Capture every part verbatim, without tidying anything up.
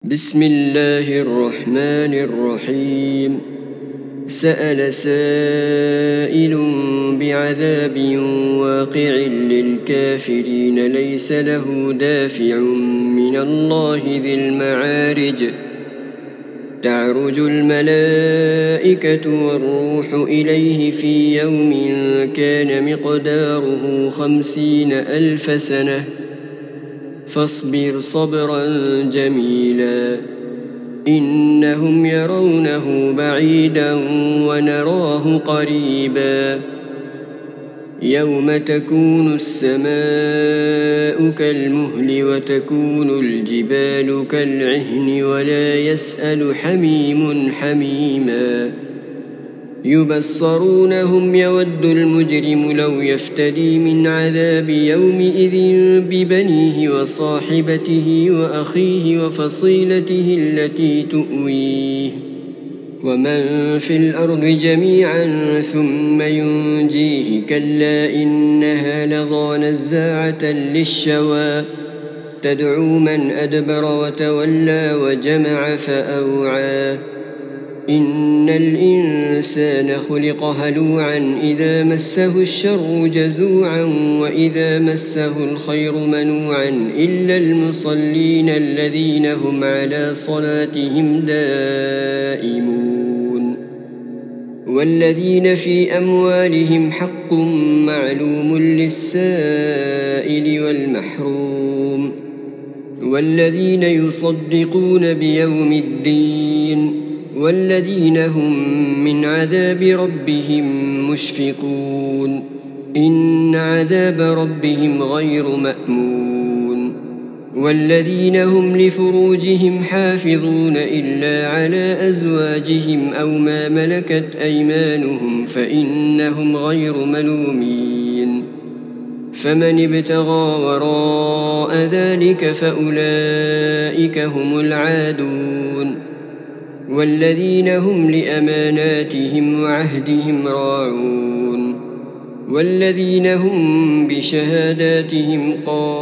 بسم الله الرحمن الرحيم. سأل سائل بعذاب واقع للكافرين ليس له دافع من الله ذي المعارج. تعرج الملائكة والروح إليه في يوم كان مقداره خمسين ألف سنة فاصبر صبرا جميلا إنهم يرونه بعيدا ونراه قريبا يوم تكون السماء كالمهل وتكون الجبال كالعهن ولا يسأل حميم حميما يبصرونهم يود المجرم لو يفتدي من عذاب يومئذ ببنيه وصاحبته وأخيه وفصيلته التي تؤويه ومن في الأرض جميعا ثم ينجيه كلا إنها لظى نزاعة للشوى تدعو من أدبر وتولى وجمع فأوعى إن الإنسان خلق هلوعا إذا مسه الشر جزوعا وإذا مسه الخير منوعا إلا المصلين الذين هم على صلاتهم دائمون والذين في أموالهم حق معلوم للسائل والمحروم والذين يصدقون بيوم الدين والذين هم من عذاب ربهم مشفقون إن عذاب ربهم غير مأمون والذين هم لفروجهم حافظون إلا على أزواجهم أو ما ملكت أيمانهم فإنهم غير ملومين فمن ابتغى وراء ذلك فأولئك هم العادون والذين هم لأماناتهم وعهدهم راعون والذين هم بشهاداتهم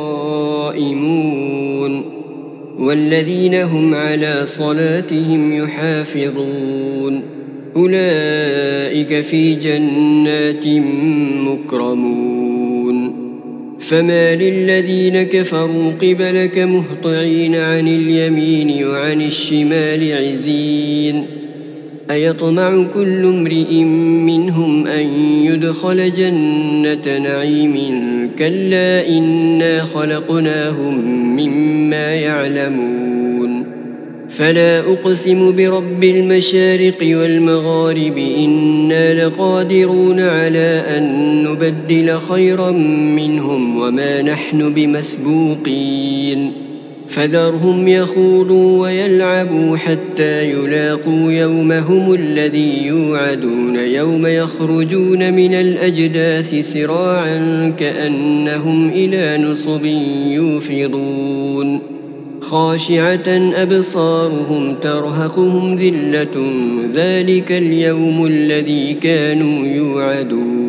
قائمون والذين هم على صلاتهم يحافظون أولئك في جنات مكرمون فما للذين كفروا قبلك مهطعين عن اليمين وعن الشمال عزين أيطمع كل امرئ منهم أن يدخل جنة نعيم كلا إنا خلقناهم مما يعلمون فلا أقسم برب المشارق والمغارب إنا لقادرون على أن نبدل خيرا منهم وما نحن بمسبوقين فذرهم يخوضوا ويلعبوا حتى يلاقوا يومهم الذي يوعدون يوم يخرجون من الأجداث سراعا كأنهم إلى نصب يوفضون خاشعة أبصارهم ترهقهم ذلة ذلك اليوم الذي كانوا يوعدون.